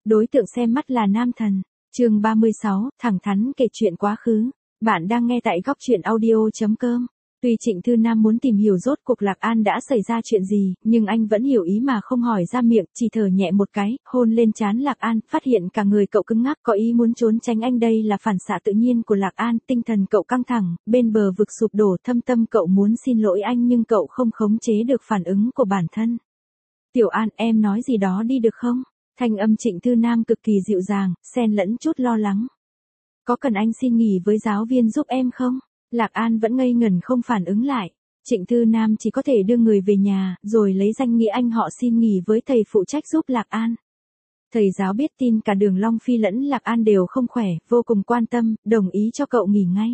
Đối tượng xem mắt là nam thần. Chương 36, thẳng thắn kể chuyện quá khứ. Bạn đang nghe tại góc truyện audio.com. Tuy Trịnh Thư Nam muốn tìm hiểu rốt cuộc Lạc An đã xảy ra chuyện gì, nhưng anh vẫn hiểu ý mà không hỏi ra miệng, chỉ thở nhẹ một cái, hôn lên trán Lạc An, phát hiện cả người cậu cứng ngắc có ý muốn trốn tránh anh. Đây là phản xạ tự nhiên của Lạc An, tinh thần cậu căng thẳng, bên bờ vực sụp đổ, thâm tâm cậu muốn xin lỗi anh nhưng cậu không khống chế được phản ứng của bản thân. Tiểu An, em nói gì đó đi được không? Thanh âm Trịnh Thư Nam cực kỳ dịu dàng, xen lẫn chút lo lắng. Có cần anh xin nghỉ với giáo viên giúp em không? Lạc An vẫn ngây ngẩn không phản ứng lại. Trịnh Thư Nam chỉ có thể đưa người về nhà, rồi lấy danh nghĩa anh họ xin nghỉ với thầy phụ trách giúp Lạc An. Thầy giáo biết tin cả Đường Long Phi lẫn Lạc An đều không khỏe, vô cùng quan tâm, đồng ý cho cậu nghỉ ngay.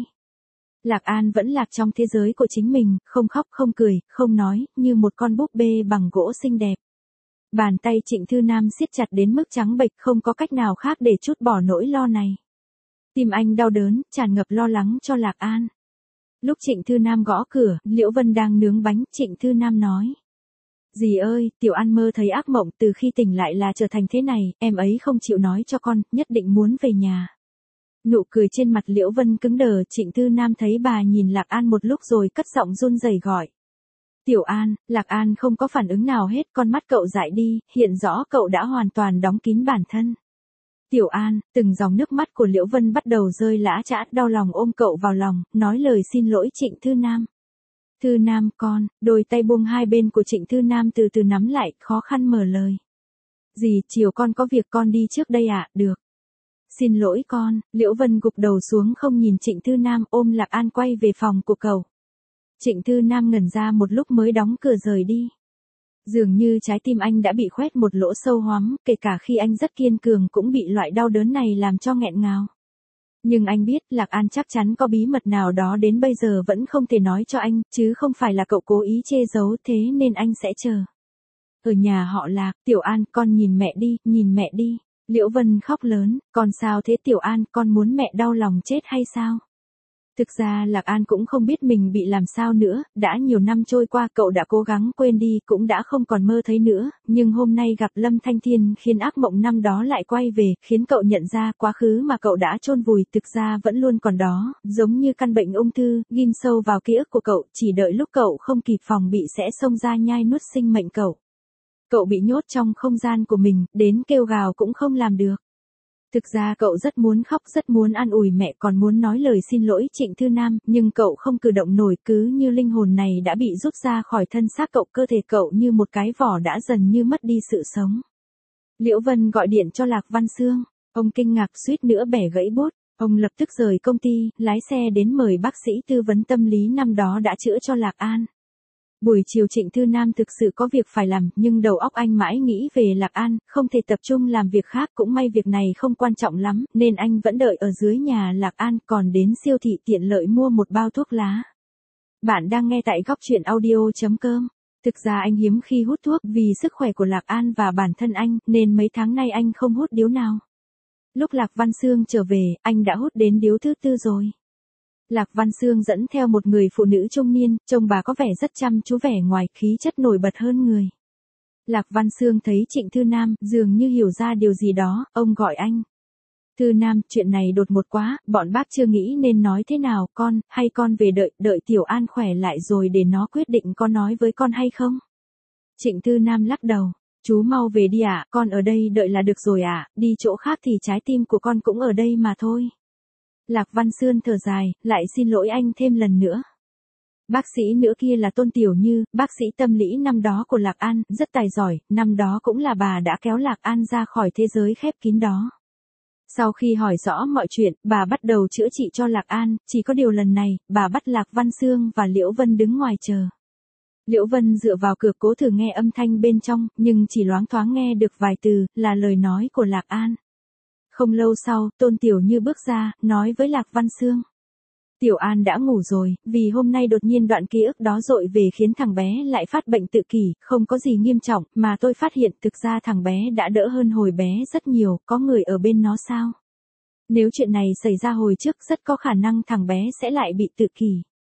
Lạc An vẫn lạc trong thế giới của chính mình, không khóc không cười, không nói, như một con búp bê bằng gỗ xinh đẹp. Bàn tay Trịnh Thư Nam siết chặt đến mức trắng bệch, không có cách nào khác để trút bỏ nỗi lo này. Tim anh đau đớn, tràn ngập lo lắng cho Lạc An. Lúc Trịnh Thư Nam gõ cửa, Liễu Vân đang nướng bánh, Trịnh Thư Nam nói. Dì ơi, Tiểu An mơ thấy ác mộng, từ khi tỉnh lại là trở thành thế này, em ấy không chịu nói cho con, nhất định muốn về nhà. Nụ cười trên mặt Liễu Vân cứng đờ, Trịnh Thư Nam thấy bà nhìn Lạc An một lúc rồi cất giọng run rẩy gọi. Tiểu An, Lạc An không có phản ứng nào hết, con mắt cậu dại đi, hiện rõ cậu đã hoàn toàn đóng kín bản thân. Tiểu An, từng dòng nước mắt của Liễu Vân bắt đầu rơi lã chã, đau lòng ôm cậu vào lòng, nói lời xin lỗi Trịnh Thư Nam. Thư Nam con, đôi tay buông hai bên của Trịnh Thư Nam từ từ nắm lại, khó khăn mở lời. Dì, chiều con có việc con đi trước đây ạ, được. Xin lỗi con, Liễu Vân gục đầu xuống không nhìn Trịnh Thư Nam, ôm Lạc An quay về phòng của cậu. Trịnh Thư Nam ngẩn ra một lúc mới đóng cửa rời đi. Dường như trái tim anh đã bị khoét một lỗ sâu hoắm, kể cả khi anh rất kiên cường cũng bị loại đau đớn này làm cho nghẹn ngào. Nhưng anh biết Lạc An chắc chắn có bí mật nào đó đến bây giờ vẫn không thể nói cho anh, chứ không phải là cậu cố ý che giấu, thế nên anh sẽ chờ. Ở nhà họ Lạc, Tiểu An, con nhìn mẹ đi, nhìn mẹ đi. Liễu Vân khóc lớn, con sao thế Tiểu An, con muốn mẹ đau lòng chết hay sao? Thực ra Lạc An cũng không biết mình bị làm sao nữa, đã nhiều năm trôi qua cậu đã cố gắng quên đi, cũng đã không còn mơ thấy nữa, nhưng hôm nay gặp Lâm Thanh Thiên khiến ác mộng năm đó lại quay về, khiến cậu nhận ra quá khứ mà cậu đã chôn vùi thực ra vẫn luôn còn đó, giống như căn bệnh ung thư, ghim sâu vào ký ức của cậu, chỉ đợi lúc cậu không kịp phòng bị sẽ xông ra nhai nuốt sinh mệnh cậu. Cậu bị nhốt trong không gian của mình, đến kêu gào cũng không làm được. Thực ra cậu rất muốn khóc, rất muốn an ủi mẹ, còn muốn nói lời xin lỗi Trịnh Thư Nam, nhưng cậu không cử động nổi, cứ như linh hồn này đã bị rút ra khỏi thân xác cậu, cơ thể cậu như một cái vỏ đã dần như mất đi sự sống. Liễu Vân gọi điện cho Lạc Văn Xương, ông kinh ngạc suýt nữa bẻ gãy bút, ông lập tức rời công ty, lái xe đến mời bác sĩ tư vấn tâm lý năm đó đã chữa cho Lạc An. Buổi chiều Trịnh Thư Nam thực sự có việc phải làm, nhưng đầu óc anh mãi nghĩ về Lạc An, không thể tập trung làm việc khác, cũng may việc này không quan trọng lắm, nên anh vẫn đợi ở dưới nhà Lạc An, còn đến siêu thị tiện lợi mua một bao thuốc lá. Bạn đang nghe tại góc truyện audio.com. Thực ra anh hiếm khi hút thuốc vì sức khỏe của Lạc An và bản thân anh, nên mấy tháng nay anh không hút điếu nào. Lúc Lạc Văn Xương trở về, anh đã hút đến điếu thứ tư rồi. Lạc Văn Xương dẫn theo một người phụ nữ trung niên, trông bà có vẻ rất chăm chú, vẻ ngoài khí chất nổi bật hơn người. Lạc Văn Xương thấy Trịnh Thư Nam, dường như hiểu ra điều gì đó, ông gọi anh. Thư Nam, chuyện này đột ngột quá, bọn bác chưa nghĩ nên nói thế nào, hay con về đợi Tiểu An khỏe lại rồi để nó quyết định có nói với con hay không? Trịnh Thư Nam lắc đầu, chú mau về đi ạ, con ở đây đợi là được rồi ạ, đi chỗ khác thì trái tim của con cũng ở đây mà thôi. Lạc Văn Xương thở dài, lại xin lỗi anh thêm lần nữa. Bác sĩ nữa kia là Tôn Tiểu Như, bác sĩ tâm lý năm đó của Lạc An, rất tài giỏi, năm đó cũng là bà đã kéo Lạc An ra khỏi thế giới khép kín đó. Sau khi hỏi rõ mọi chuyện, bà bắt đầu chữa trị cho Lạc An, chỉ có điều lần này, bà bắt Lạc Văn Xương và Liễu Vân đứng ngoài chờ. Liễu Vân dựa vào cửa cố thử nghe âm thanh bên trong, nhưng chỉ loáng thoáng nghe được vài từ, là lời nói của Lạc An. Không lâu sau, Tôn Tiểu Như bước ra, nói với Lạc Văn Xương. Tiểu An đã ngủ rồi, vì hôm nay đột nhiên đoạn ký ức đó dội về khiến thằng bé lại phát bệnh tự kỷ, không có gì nghiêm trọng, mà tôi phát hiện thực ra thằng bé đã đỡ hơn hồi bé rất nhiều, có người ở bên nó sao? Nếu chuyện này xảy ra hồi trước rất có khả năng thằng bé sẽ lại bị tự kỷ.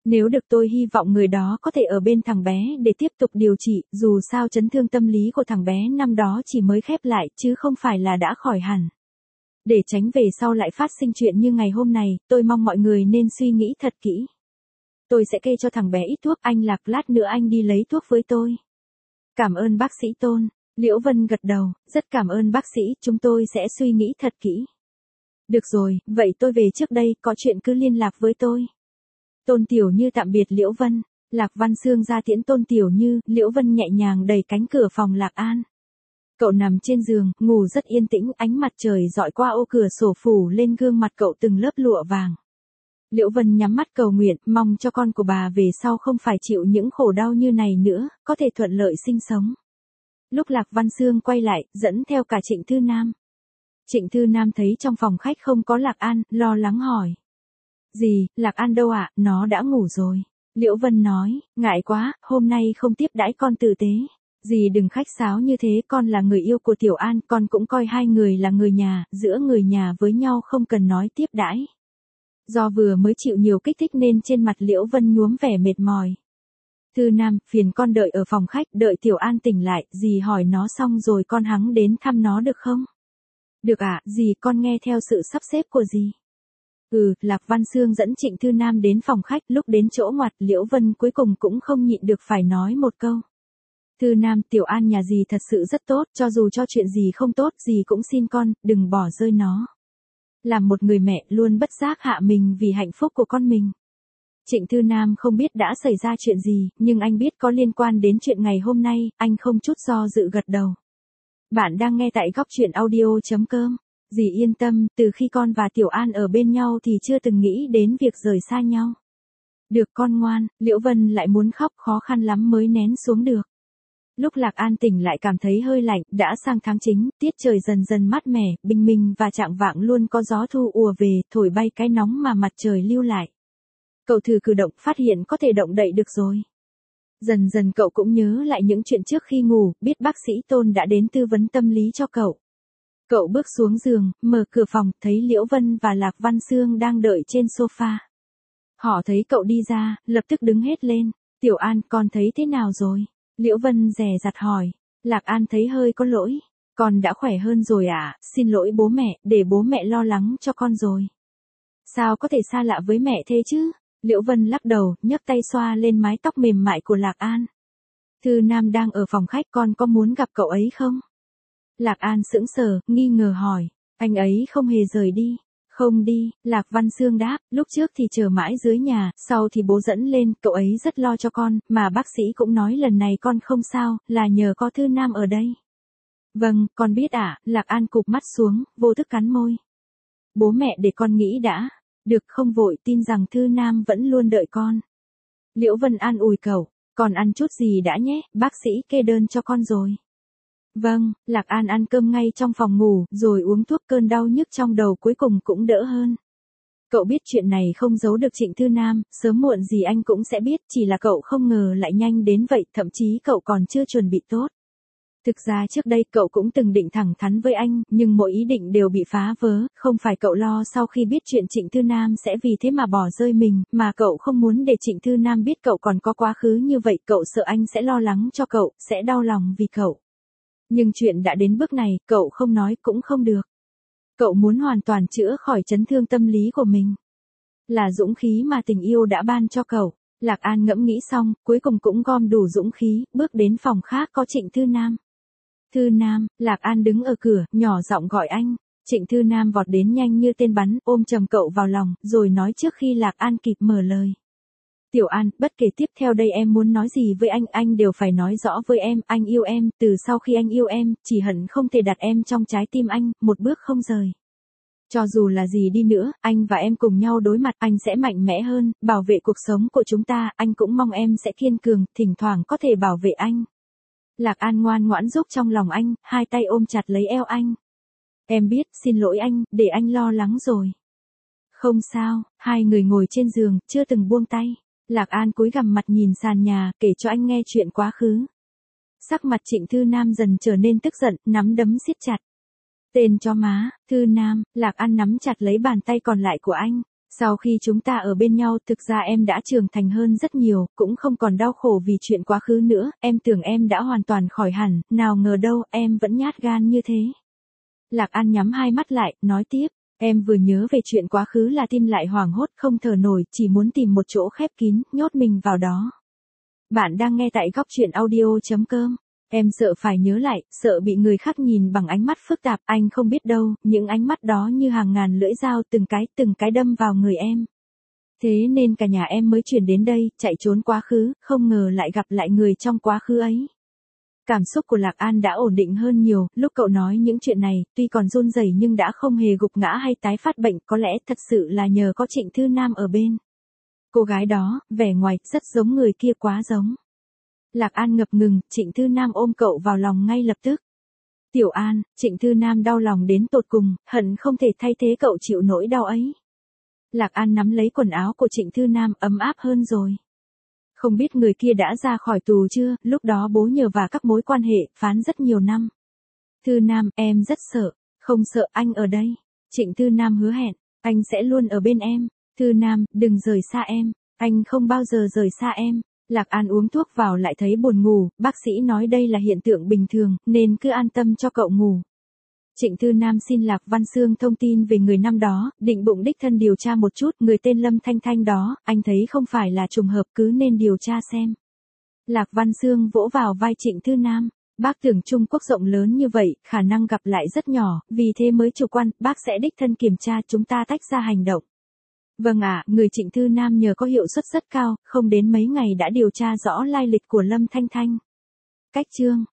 Nếu được tôi hy vọng người đó có thể ở bên thằng bé để tiếp tục điều trị, dù sao chấn thương tâm lý của thằng bé năm đó chỉ mới khép lại chứ không phải là đã khỏi hẳn. Để tránh về sau lại phát sinh chuyện như ngày hôm này, tôi mong mọi người nên suy nghĩ thật kỹ. Tôi sẽ kê cho thằng bé ít thuốc, anh Lạc lát nữa anh đi lấy thuốc với tôi. Cảm ơn bác sĩ Tôn. Liễu Vân gật đầu, rất cảm ơn bác sĩ, chúng tôi sẽ suy nghĩ thật kỹ. Được rồi, vậy tôi về trước đây, có chuyện cứ liên lạc với tôi. Tôn Tiểu Như tạm biệt Liễu Vân. Lạc Văn Xương ra tiễn Tôn Tiểu Như, Liễu Vân nhẹ nhàng đẩy cánh cửa phòng Lạc An. Cậu nằm trên giường, ngủ rất yên tĩnh, ánh mặt trời dọi qua ô cửa sổ phủ lên gương mặt cậu từng lớp lụa vàng. Liễu Vân nhắm mắt cầu nguyện, mong cho con của bà về sau không phải chịu những khổ đau như này nữa, có thể thuận lợi sinh sống. Lúc Lạc Văn Xương quay lại, dẫn theo cả Trịnh Thư Nam. Trịnh Thư Nam thấy trong phòng khách không có Lạc An, lo lắng hỏi. Dì, Lạc An đâu ạ, nó đã ngủ rồi. Liễu Vân nói, ngại quá, hôm nay không tiếp đãi con tử tế. Dì đừng khách sáo như thế, con là người yêu của Tiểu An, con cũng coi hai người là người nhà, giữa người nhà với nhau không cần nói tiếp đãi. Do vừa mới chịu nhiều kích thích nên trên mặt Liễu Vân nhuốm vẻ mệt mỏi. Thư Nam, phiền con đợi ở phòng khách, đợi Tiểu An tỉnh lại, dì hỏi nó xong rồi con hẵng đến thăm nó được không? Được ạ, dì con nghe theo sự sắp xếp của dì. Lạc Văn Xương dẫn Trịnh Thư Nam đến phòng khách, lúc đến chỗ ngoặt Liễu Vân cuối cùng cũng không nhịn được phải nói một câu. Thư Nam, Tiểu An nhà dì thật sự rất tốt, cho dù cho chuyện gì không tốt, dì cũng xin con, đừng bỏ rơi nó. Làm một người mẹ luôn bất giác hạ mình vì hạnh phúc của con mình. Trịnh Thư Nam không biết đã xảy ra chuyện gì, nhưng anh biết có liên quan đến chuyện ngày hôm nay, anh không chút do dự gật đầu. Bạn đang nghe tại góc truyện audio.com. Dì yên tâm, từ khi con và Tiểu An ở bên nhau thì chưa từng nghĩ đến việc rời xa nhau. Được con ngoan, Liễu Vân lại muốn khóc, khó khăn lắm mới nén xuống được. Lúc Lạc An tỉnh lại cảm thấy hơi lạnh, đã sang tháng chính, tiết trời dần dần mát mẻ, bình minh và chạng vạng luôn có gió thu ùa về, thổi bay cái nóng mà mặt trời lưu lại. Cậu thử cử động, phát hiện có thể động đậy được rồi. Dần dần cậu cũng nhớ lại những chuyện trước khi ngủ, biết bác sĩ Tôn đã đến tư vấn tâm lý cho cậu. Cậu bước xuống giường, mở cửa phòng, thấy Liễu Vân và Lạc Văn Xương đang đợi trên sofa. Họ thấy cậu đi ra, lập tức đứng hết lên. Tiểu An, con thấy thế nào rồi? Liễu Vân dè dặt hỏi. Lạc An thấy hơi có lỗi. Con đã khỏe hơn rồi ạ, xin lỗi bố mẹ, để bố mẹ lo lắng cho con rồi. Sao có thể xa lạ với mẹ thế chứ? Liễu Vân lắc đầu, nhấc tay xoa lên mái tóc mềm mại của Lạc An. Thư Nam đang ở phòng khách, con có muốn gặp cậu ấy không? Lạc An sững sờ, nghi ngờ hỏi. Anh ấy không hề rời đi. Không đi, Lạc Văn Xương đáp, lúc trước thì chờ mãi dưới nhà, sau thì bố dẫn lên, cậu ấy rất lo cho con, mà bác sĩ cũng nói lần này con không sao, là nhờ có Thư Nam ở đây. Vâng, con biết ạ, Lạc An cụp mắt xuống, vô thức cắn môi. Bố mẹ để con nghĩ đã. Được, không vội, tin rằng Thư Nam vẫn luôn đợi con. Liễu Vân an ủi cậu, con ăn chút gì đã nhé, bác sĩ kê đơn cho con rồi. Vâng, Lạc An ăn cơm ngay trong phòng ngủ, rồi uống thuốc cơn đau nhức trong đầu cuối cùng cũng đỡ hơn. Cậu biết chuyện này không giấu được Trịnh Thư Nam, sớm muộn gì anh cũng sẽ biết, chỉ là cậu không ngờ lại nhanh đến vậy, thậm chí cậu còn chưa chuẩn bị tốt. Thực ra trước đây cậu cũng từng định thẳng thắn với anh, nhưng mỗi ý định đều bị phá vỡ, không phải cậu lo sau khi biết chuyện Trịnh Thư Nam sẽ vì thế mà bỏ rơi mình, mà cậu không muốn để Trịnh Thư Nam biết cậu còn có quá khứ như vậy, cậu sợ anh sẽ lo lắng cho cậu, sẽ đau lòng vì cậu. Nhưng chuyện đã đến bước này, cậu không nói cũng không được. Cậu muốn hoàn toàn chữa khỏi chấn thương tâm lý của mình. Là dũng khí mà tình yêu đã ban cho cậu. Lạc An ngẫm nghĩ xong, cuối cùng cũng gom đủ dũng khí, bước đến phòng khác có Trịnh Thư Nam. Thư Nam, Lạc An đứng ở cửa, nhỏ giọng gọi anh. Trịnh Thư Nam vọt đến nhanh như tên bắn, ôm chầm cậu vào lòng, rồi nói trước khi Lạc An kịp mở lời. Tiểu An, bất kể tiếp theo đây em muốn nói gì với anh đều phải nói rõ với em, anh yêu em, từ sau khi anh yêu em, chỉ hận không thể đặt em trong trái tim anh, một bước không rời. Cho dù là gì đi nữa, anh và em cùng nhau đối mặt, anh sẽ mạnh mẽ hơn, bảo vệ cuộc sống của chúng ta, anh cũng mong em sẽ kiên cường, thỉnh thoảng có thể bảo vệ anh. Lạc An ngoan ngoãn giúp trong lòng anh, hai tay ôm chặt lấy eo anh. Em biết, xin lỗi anh, để anh lo lắng rồi. Không sao, hai người ngồi trên giường, chưa từng buông tay. Lạc An cúi gằm mặt nhìn sàn nhà, kể cho anh nghe chuyện quá khứ. Sắc mặt Trịnh Thư Nam dần trở nên tức giận, nắm đấm siết chặt. Tên chó má, Thư Nam, Lạc An nắm chặt lấy bàn tay còn lại của anh. Sau khi chúng ta ở bên nhau thực ra em đã trưởng thành hơn rất nhiều, cũng không còn đau khổ vì chuyện quá khứ nữa, em tưởng em đã hoàn toàn khỏi hẳn, nào ngờ đâu, em vẫn nhát gan như thế. Lạc An nhắm hai mắt lại, nói tiếp, em vừa nhớ về chuyện quá khứ là tim lại hoảng hốt không thở nổi, chỉ muốn tìm một chỗ khép kín, nhốt mình vào đó. Bạn đang nghe tại góc truyện audio.com. Em sợ phải nhớ lại, sợ bị người khác nhìn bằng ánh mắt phức tạp, anh không biết đâu, những ánh mắt đó như hàng ngàn lưỡi dao từng cái đâm vào người em. Thế nên cả nhà em mới chuyển đến đây, chạy trốn quá khứ, không ngờ lại gặp lại người trong quá khứ ấy. Cảm xúc của Lạc An đã ổn định hơn nhiều, lúc cậu nói những chuyện này, tuy còn run rẩy nhưng đã không hề gục ngã hay tái phát bệnh, có lẽ thật sự là nhờ có Trịnh Thư Nam ở bên. Cô gái đó, vẻ ngoài, rất giống người kia quá giống. Lạc An ngập ngừng, Trịnh Thư Nam ôm cậu vào lòng ngay lập tức. Tiểu An, Trịnh Thư Nam đau lòng đến tột cùng, hận không thể thay thế cậu chịu nỗi đau ấy. Lạc An nắm lấy quần áo của Trịnh Thư Nam, ấm áp hơn rồi. Không biết người kia đã ra khỏi tù chưa, lúc đó bố nhờ và các mối quan hệ, phán rất nhiều năm. Thư Nam, em rất sợ, không sợ anh ở đây. Trịnh Thư Nam hứa hẹn, anh sẽ luôn ở bên em. Thư Nam, đừng rời xa em, anh không bao giờ rời xa em. Lạc An uống thuốc vào lại thấy buồn ngủ, bác sĩ nói đây là hiện tượng bình thường, nên cứ an tâm cho cậu ngủ. Trịnh Thư Nam xin Lạc Văn Xương thông tin về người năm đó, định bụng đích thân điều tra một chút, người tên Lâm Thanh Thanh đó, anh thấy không phải là trùng hợp cứ nên điều tra xem. Lạc Văn Xương vỗ vào vai Trịnh Thư Nam, bác tưởng Trung Quốc rộng lớn như vậy, khả năng gặp lại rất nhỏ, vì thế mới chủ quan, bác sẽ đích thân kiểm tra chúng ta tách ra hành động. Vâng ạ, người Trịnh Thư Nam nhờ có hiệu suất rất cao, không đến mấy ngày đã điều tra rõ lai lịch của Lâm Thanh Thanh. Cách chương